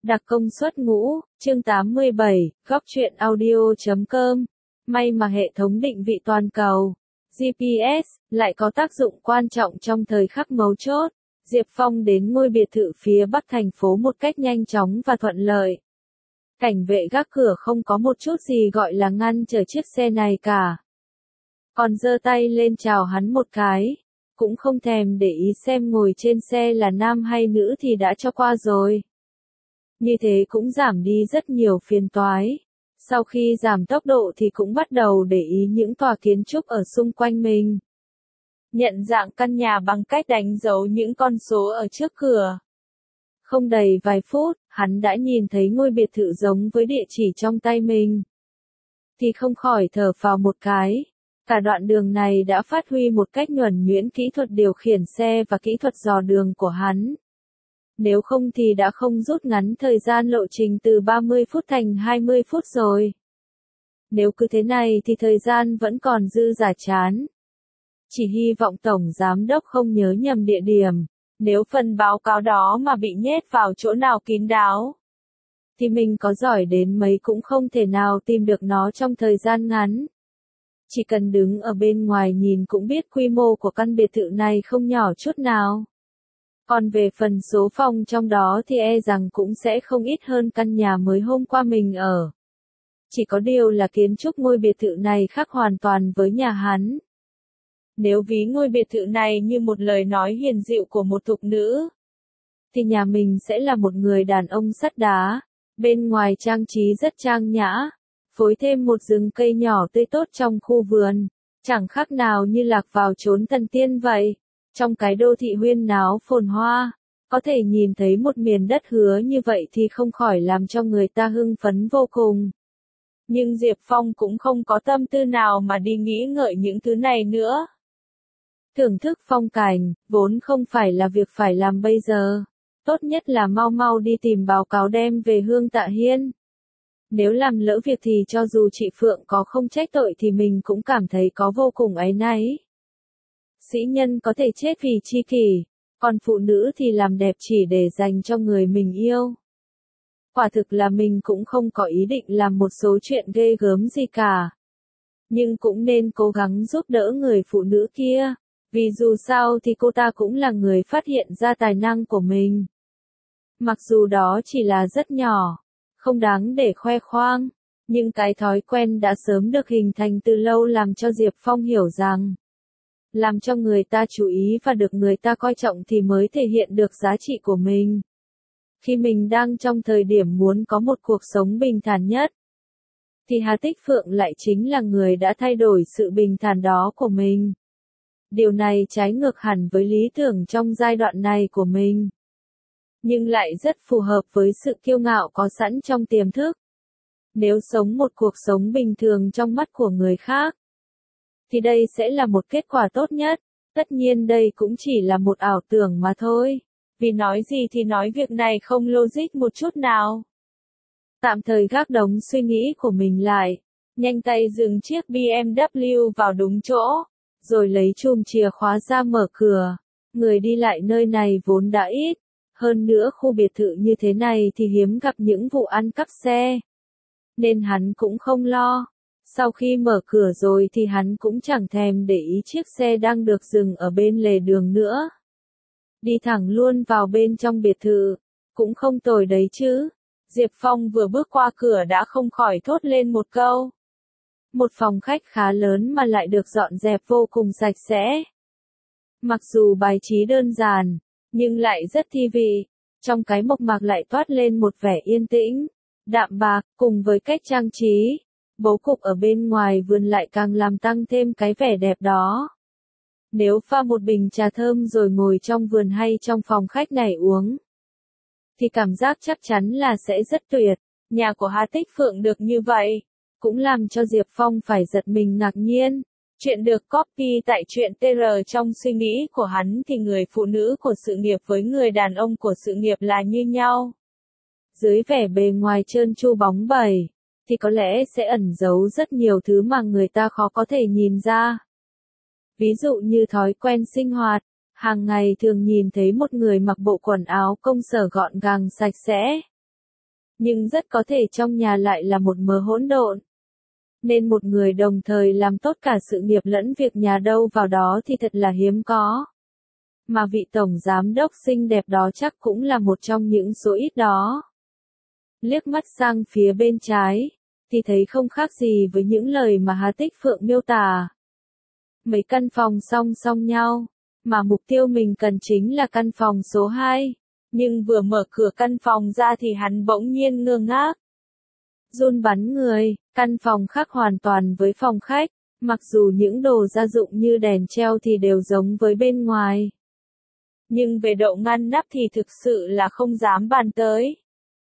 Đặc công suất ngũ, chương 87, góc truyện audio.com. May mà hệ thống định vị toàn cầu, GPS, lại có tác dụng quan trọng trong thời khắc mấu chốt. Diệp Phong đến ngôi biệt thự phía bắc thành phố một cách nhanh chóng và thuận lợi. Cảnh vệ gác cửa không có một chút gì gọi là ngăn trở chiếc xe này cả. Còn giơ tay lên chào hắn một cái, cũng không thèm để ý xem ngồi trên xe là nam hay nữ thì đã cho qua rồi. Như thế cũng giảm đi rất nhiều phiền toái. Sau khi giảm tốc độ thì cũng bắt đầu để ý những tòa kiến trúc ở xung quanh mình. Nhận dạng căn nhà bằng cách đánh dấu những con số ở trước cửa. Không đầy vài phút, hắn đã nhìn thấy ngôi biệt thự giống với địa chỉ trong tay mình. Thì không khỏi thở phào một cái. Cả đoạn đường này đã phát huy một cách nhuần nhuyễn kỹ thuật điều khiển xe và kỹ thuật dò đường của hắn. Nếu không thì đã không rút ngắn thời gian lộ trình từ 30 phút thành 20 phút rồi. Nếu cứ thế này thì thời gian vẫn còn dư giả chán. Chỉ hy vọng Tổng Giám Đốc không nhớ nhầm địa điểm. Nếu phần báo cáo đó mà bị nhét vào chỗ nào kín đáo, thì mình có giỏi đến mấy cũng không thể nào tìm được nó trong thời gian ngắn. Chỉ cần đứng ở bên ngoài nhìn cũng biết quy mô của căn biệt thự này không nhỏ chút nào. Còn về phần số phòng trong đó thì e rằng cũng sẽ không ít hơn căn nhà mới hôm qua mình ở. Chỉ có điều là kiến trúc ngôi biệt thự này khác hoàn toàn với nhà hắn. Nếu ví ngôi biệt thự này như một lời nói hiền dịu của một thục nữ, thì nhà mình sẽ là một người đàn ông sắt đá. Bên ngoài trang trí rất trang nhã, phối thêm một rừng cây nhỏ tươi tốt trong khu vườn, chẳng khác nào như lạc vào chốn thần tiên vậy. Trong cái đô thị huyên náo phồn hoa, có thể nhìn thấy một miền đất hứa như vậy thì không khỏi làm cho người ta hưng phấn vô cùng. Nhưng Diệp Phong cũng không có tâm tư nào mà đi nghĩ ngợi những thứ này nữa. Thưởng thức phong cảnh, vốn không phải là việc phải làm bây giờ. Tốt nhất là mau mau đi tìm báo cáo đem về Hương Tạ Hiên. Nếu làm lỡ việc thì cho dù chị Phượng có không trách tội thì mình cũng cảm thấy có vô cùng áy náy. Sĩ nhân có thể chết vì tri kỷ, còn phụ nữ thì làm đẹp chỉ để dành cho người mình yêu. Quả thực là mình cũng không có ý định làm một số chuyện ghê gớm gì cả. Nhưng cũng nên cố gắng giúp đỡ người phụ nữ kia, vì dù sao thì cô ta cũng là người phát hiện ra tài năng của mình. Mặc dù đó chỉ là rất nhỏ, không đáng để khoe khoang, nhưng cái thói quen đã sớm được hình thành từ lâu làm cho Diệp Phong hiểu rằng, làm cho người ta chú ý và được người ta coi trọng thì mới thể hiện được giá trị của mình. Khi mình đang trong thời điểm muốn có một cuộc sống bình thản nhất, thì Hà Tích Phượng lại chính là người đã thay đổi sự bình thản đó của mình. Điều này trái ngược hẳn với lý tưởng trong giai đoạn này của mình, nhưng lại rất phù hợp với sự kiêu ngạo có sẵn trong tiềm thức. Nếu sống một cuộc sống bình thường trong mắt của người khác, thì đây sẽ là một kết quả tốt nhất. Tất nhiên đây cũng chỉ là một ảo tưởng mà thôi. Vì nói gì thì nói việc này không logic một chút nào. Tạm thời gác đống suy nghĩ của mình lại, nhanh tay dừng chiếc BMW vào đúng chỗ, rồi lấy chùm chìa khóa ra mở cửa. Người đi lại nơi này vốn đã ít, hơn nữa khu biệt thự như thế này thì hiếm gặp những vụ ăn cắp xe, nên hắn cũng không lo. Sau khi mở cửa rồi thì hắn cũng chẳng thèm để ý chiếc xe đang được dừng ở bên lề đường nữa. Đi thẳng luôn vào bên trong biệt thự, cũng không tồi đấy chứ. Diệp Phong vừa bước qua cửa đã không khỏi thốt lên một câu. Một phòng khách khá lớn mà lại được dọn dẹp vô cùng sạch sẽ. Mặc dù bài trí đơn giản, nhưng lại rất thi vị. Trong cái mộc mạc lại toát lên một vẻ yên tĩnh, đạm bạc, cùng với cách trang trí. Bố cục ở bên ngoài vườn lại càng làm tăng thêm cái vẻ đẹp đó. Nếu pha một bình trà thơm rồi ngồi trong vườn hay trong phòng khách này uống, thì cảm giác chắc chắn là sẽ rất tuyệt. Nhà của Hà Tích Phượng được như vậy, cũng làm cho Diệp Phong phải giật mình ngạc nhiên. Chuyện được copy tại truyện TR. Trong suy nghĩ của hắn thì người phụ nữ của sự nghiệp với người đàn ông của sự nghiệp là như nhau. Dưới vẻ bề ngoài trơn tru bóng bẩy, thì có lẽ sẽ ẩn giấu rất nhiều thứ mà người ta khó có thể nhìn ra. Ví dụ như thói quen sinh hoạt, hàng ngày thường nhìn thấy một người mặc bộ quần áo công sở gọn gàng sạch sẽ. nhưng rất có thể trong nhà lại là một mớ hỗn độn. Nên một người đồng thời làm tốt cả sự nghiệp lẫn việc nhà đâu vào đó thì thật là hiếm có. Mà vị tổng giám đốc xinh đẹp đó chắc cũng là một trong những số ít đó. Liếc mắt sang phía bên trái, thì thấy không khác gì với những lời mà Hà Tích Phượng miêu tả. Mấy căn phòng song song nhau, mà mục tiêu mình cần chính là căn phòng số 2. Nhưng vừa mở cửa căn phòng ra thì hắn bỗng nhiên ngơ ngác. Run bắn người, căn phòng khác hoàn toàn với phòng khách, mặc dù những đồ gia dụng như đèn treo thì đều giống với bên ngoài. Nhưng về độ ngăn nắp thì thực sự là không dám bàn tới.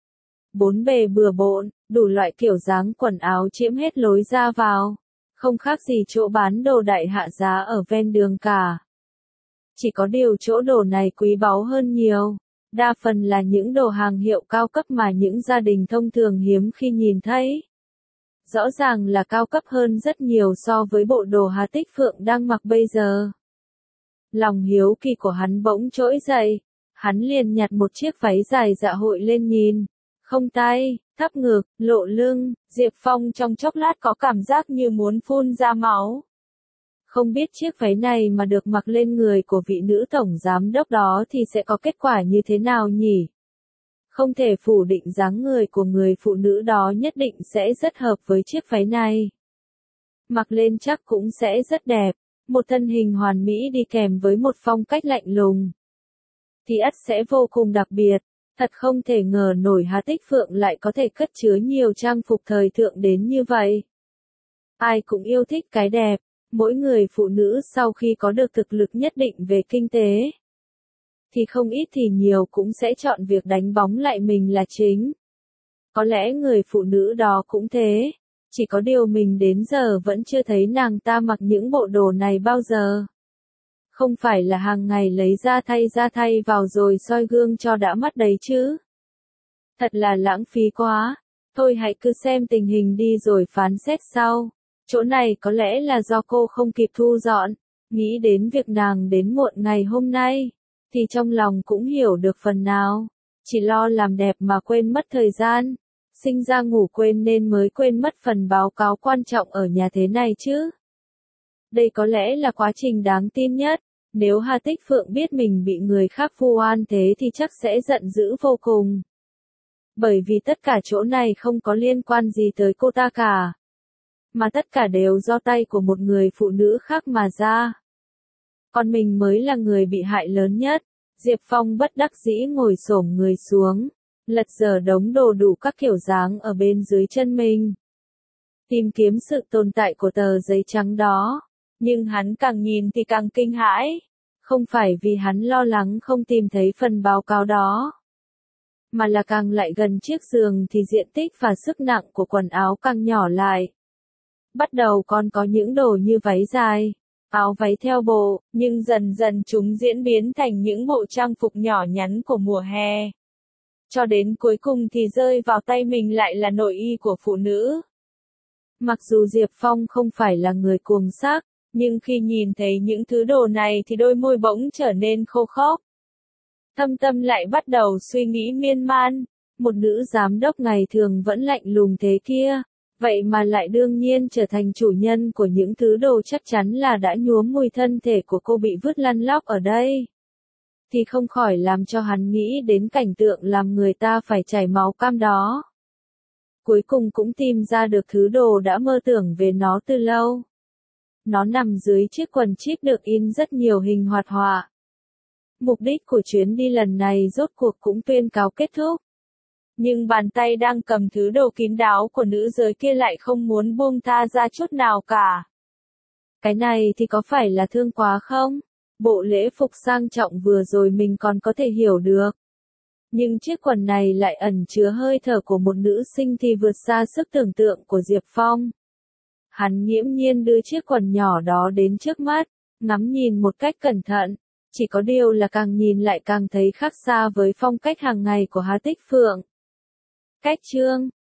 Bốn bề bừa bộn, đủ loại kiểu dáng quần áo chiếm hết lối ra vào, không khác gì chỗ bán đồ đại hạ giá ở ven đường cả. Chỉ có điều chỗ đồ này quý báu hơn nhiều, đa phần là những đồ hàng hiệu cao cấp mà những gia đình thông thường hiếm khi nhìn thấy. Rõ ràng là cao cấp hơn rất nhiều so với bộ đồ Hà Tích Phượng đang mặc bây giờ. Lòng hiếu kỳ của hắn bỗng trỗi dậy, hắn liền nhặt một chiếc váy dài dạ hội lên nhìn. Không tay, thấp ngực, lộ lưng, Diệp Phong trong chốc lát có cảm giác như muốn phun ra máu. Không biết chiếc váy này mà được mặc lên người của vị nữ tổng giám đốc đó thì sẽ có kết quả như thế nào nhỉ? Không thể phủ định dáng người của người phụ nữ đó nhất định sẽ rất hợp với chiếc váy này. Mặc lên chắc cũng sẽ rất đẹp, một thân hình hoàn mỹ đi kèm với một phong cách lạnh lùng. Thì ắt sẽ vô cùng đặc biệt. Thật không thể ngờ nổi Hà Tích Phượng lại có thể cất chứa nhiều trang phục thời thượng đến như vậy. Ai cũng yêu thích cái đẹp, mỗi người phụ nữ sau khi có được thực lực nhất định về kinh tế, thì không ít thì nhiều cũng sẽ chọn việc đánh bóng lại mình là chính. Có lẽ người phụ nữ đó cũng thế, chỉ có điều mình đến giờ vẫn chưa thấy nàng ta mặc những bộ đồ này bao giờ. Không phải là hàng ngày lấy ra thay vào rồi soi gương cho đã mắt đấy chứ. Thật là lãng phí quá. Thôi hãy cứ xem tình hình đi rồi phán xét sau. Chỗ này có lẽ là do cô không kịp thu dọn. Nghĩ đến việc nàng đến muộn ngày hôm nay, thì trong lòng cũng hiểu được phần nào. Chỉ lo làm đẹp mà quên mất thời gian. Sinh ra ngủ quên nên mới quên mất phần báo cáo quan trọng ở nhà thế này chứ. Đây có lẽ là quá trình đáng tin nhất. Nếu Hà Tích Phượng biết mình bị người khác vu oan thế thì chắc sẽ giận dữ vô cùng. Bởi vì tất cả chỗ này không có liên quan gì tới cô ta cả. Mà tất cả đều do tay của một người phụ nữ khác mà ra. Còn mình mới là người bị hại lớn nhất. Diệp Phong bất đắc dĩ ngồi xổm người xuống, lật dở đống đồ đủ các kiểu dáng ở bên dưới chân mình. Tìm kiếm sự tồn tại của tờ giấy trắng đó. Nhưng hắn càng nhìn thì càng kinh hãi. Không phải vì hắn lo lắng không tìm thấy phần báo cáo đó, mà là càng lại gần chiếc giường thì diện tích và sức nặng của quần áo càng nhỏ lại. Bắt đầu còn có những đồ như váy dài, áo váy theo bộ, nhưng dần dần chúng diễn biến thành những bộ trang phục nhỏ nhắn của mùa hè. Cho đến cuối cùng thì rơi vào tay mình lại là nội y của phụ nữ. Mặc dù Diệp Phong không phải là người cuồng sắc, nhưng khi nhìn thấy những thứ đồ này thì đôi môi bỗng trở nên khô khốc. Thâm tâm lại bắt đầu suy nghĩ miên man, một nữ giám đốc ngày thường vẫn lạnh lùng thế kia, vậy mà lại đương nhiên trở thành chủ nhân của những thứ đồ chắc chắn là đã nhuốm mùi thân thể của cô bị vứt lăn lóc ở đây. Thì không khỏi làm cho hắn nghĩ đến cảnh tượng làm người ta phải chảy máu cam đó. Cuối cùng cũng tìm ra được thứ đồ đã mơ tưởng về nó từ lâu. Nó nằm dưới chiếc quần chip được in rất nhiều hình hoạt họa. Mục đích của chuyến đi lần này rốt cuộc cũng tuyên cáo kết thúc. Nhưng bàn tay đang cầm thứ đồ kín đáo của nữ giới kia lại không muốn buông tha ra chút nào cả. Cái này thì có phải là thương quá không? Bộ lễ phục sang trọng vừa rồi mình còn có thể hiểu được. Nhưng chiếc quần này lại ẩn chứa hơi thở của một nữ sinh thì vượt xa sức tưởng tượng của Diệp Phong. Hắn nghiễm nhiên đưa chiếc quần nhỏ đó đến trước mắt, ngắm nhìn một cách cẩn thận. Chỉ có điều là càng nhìn lại càng thấy khác xa với phong cách hàng ngày của Hà Tích Phượng. Cách chương